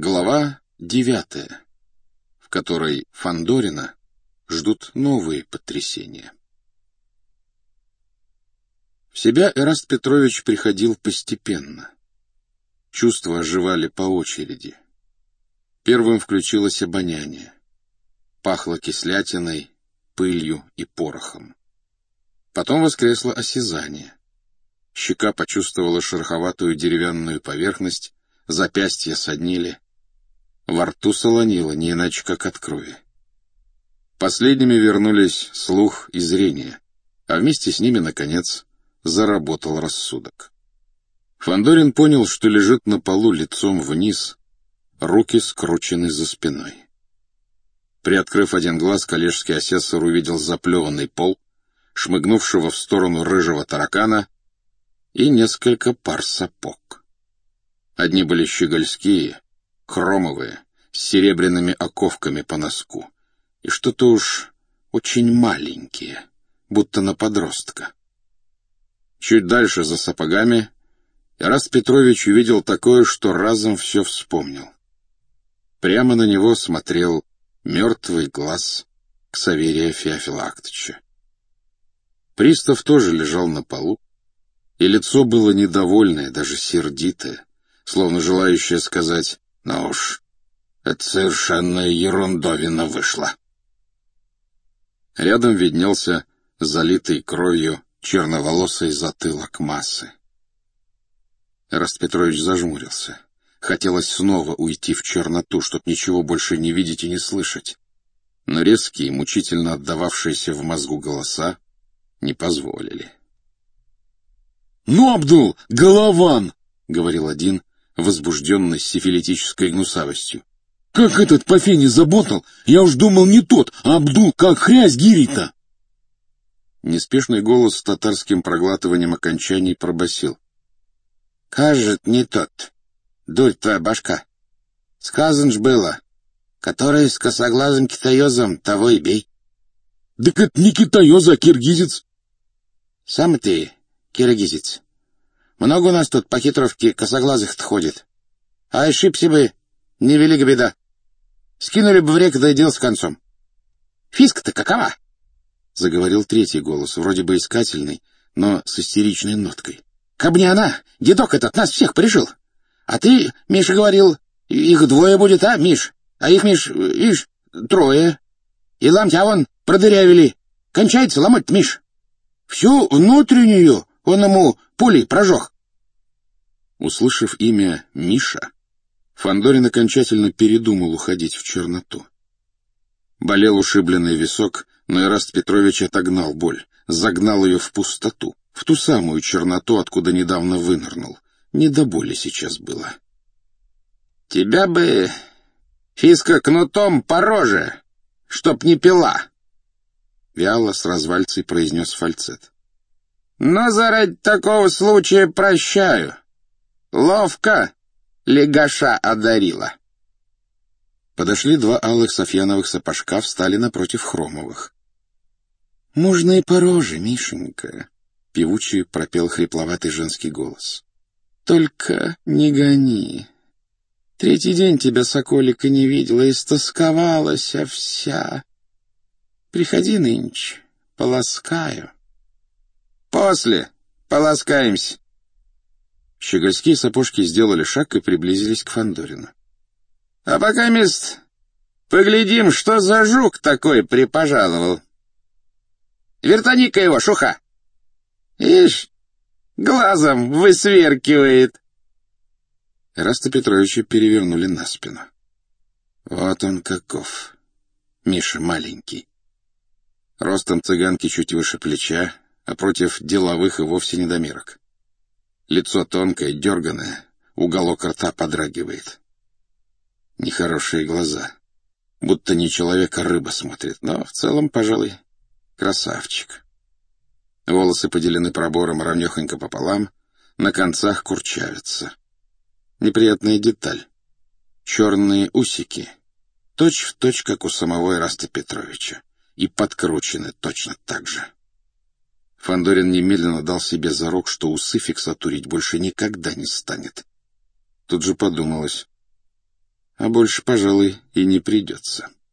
Глава 9, в которой Фандорина ждут новые потрясения. В себя Эраст Петрович приходил постепенно. Чувства оживали по очереди. Первым включилось обоняние. Пахло кислятиной, пылью и порохом. Потом воскресло осязание. Щека почувствовала шероховатую деревянную поверхность, запястья соднили. Во рту солонило, не иначе как от крови. Последними вернулись слух и зрение, а вместе с ними, наконец, заработал рассудок. Фандорин понял, что лежит на полу лицом вниз, руки скручены за спиной. Приоткрыв один глаз, коллежский асессор увидел заплеванный пол, шмыгнувшего в сторону рыжего таракана и несколько пар сапог. Одни были щегольские, хромовые, с серебряными оковками по носку, и что-то уж очень маленькие, будто на подростка. Чуть дальше, за сапогами, Эраст Петрович увидел такое, что разом все вспомнил. Прямо на него смотрел мертвый глаз Ксаверия Феофилактыча. Пристав тоже лежал на полу, и лицо было недовольное, даже сердитое, словно желающее сказать: «Ну уж, это совершенная ерундовина вышла». Рядом виднелся залитый кровью черноволосый затылок массы. Эраст Петрович зажмурился. Хотелось снова уйти в черноту, чтоб ничего больше не видеть и не слышать. Но резкие, мучительно отдававшиеся в мозгу голоса не позволили. «Ну, Абдул, голован!» — говорил один, возбужденный сифилитической гнусавостью. «Как этот по фене заботал? Я уж думал, не тот, а Абдул, как хрясь гири-то!» Неспешный голос с татарским проглатыванием окончаний пробасил: «Кажет, не тот. Дурь твоя башка. Сказано ж было, который с косоглазым китаёзом, того и бей». «Так это не китаёз, а киргизец». «Сам ты киргизец. Много у нас тут по хитровке косоглазых-то ходит. А ошибся бы, невелика беда. Скинули бы в реку, да и дело с концом. Фиска-то какова?» — заговорил третий голос, вроде бы искательный, но с истеричной ноткой. «Каб не она, дедок этот нас всех порешил. А ты, Миша, говорил, их двое будет, а, Миш? А их, Миш, ишь, трое. И ломтя вон продырявили. Кончается ломать, Миш. Всю внутреннюю он ему пулей прожег». Услышав имя Миша, Фандорин окончательно передумал уходить в черноту. Болел ушибленный висок, но Эраст Петрович отогнал боль, загнал ее в пустоту, в ту самую черноту, откуда недавно вынырнул. Не до боли сейчас было. «Тебя бы, Фиска, кнутом по роже, чтоб не пила», — вяло с развальцей произнес фальцет. «Но заради такого случая прощаю. Ловко легаша одарила». Подошли два алых софьяновых сапожка, встали напротив хромовых. «Можно и по роже, Мишенька», — певучий пропел хрипловатый женский голос. «Только не гони. Третий день тебя, соколика, не видела, истосковалась вся. Приходи нынче, поласкаю». «После поласкаемся». Щегольские сапожки сделали шаг и приблизились к Фандорину. «А пока, мест, поглядим, что за жук такой припожаловал. Вертани-ка его, шуха! Ишь, глазом высверкивает». Эраста Петровича перевернули на спину. Вот он каков, Миша маленький. Ростом цыганки чуть выше плеча, а против деловых и вовсе недомерок. Лицо тонкое, дерганое, уголок рта подрагивает. Нехорошие глаза, будто не человек, а рыба смотрит, но в целом, пожалуй, красавчик. Волосы поделены пробором ровнёхонько пополам, на концах курчавятся. Неприятная деталь. Черные усики, точь-в-точь, как у самого Эраста Петровича, и подкручены точно так же. Фандорин немедленно дал себе зарок, что усы фиксатурить больше никогда не станет. Тут же подумалось: А больше, пожалуй, и не придется.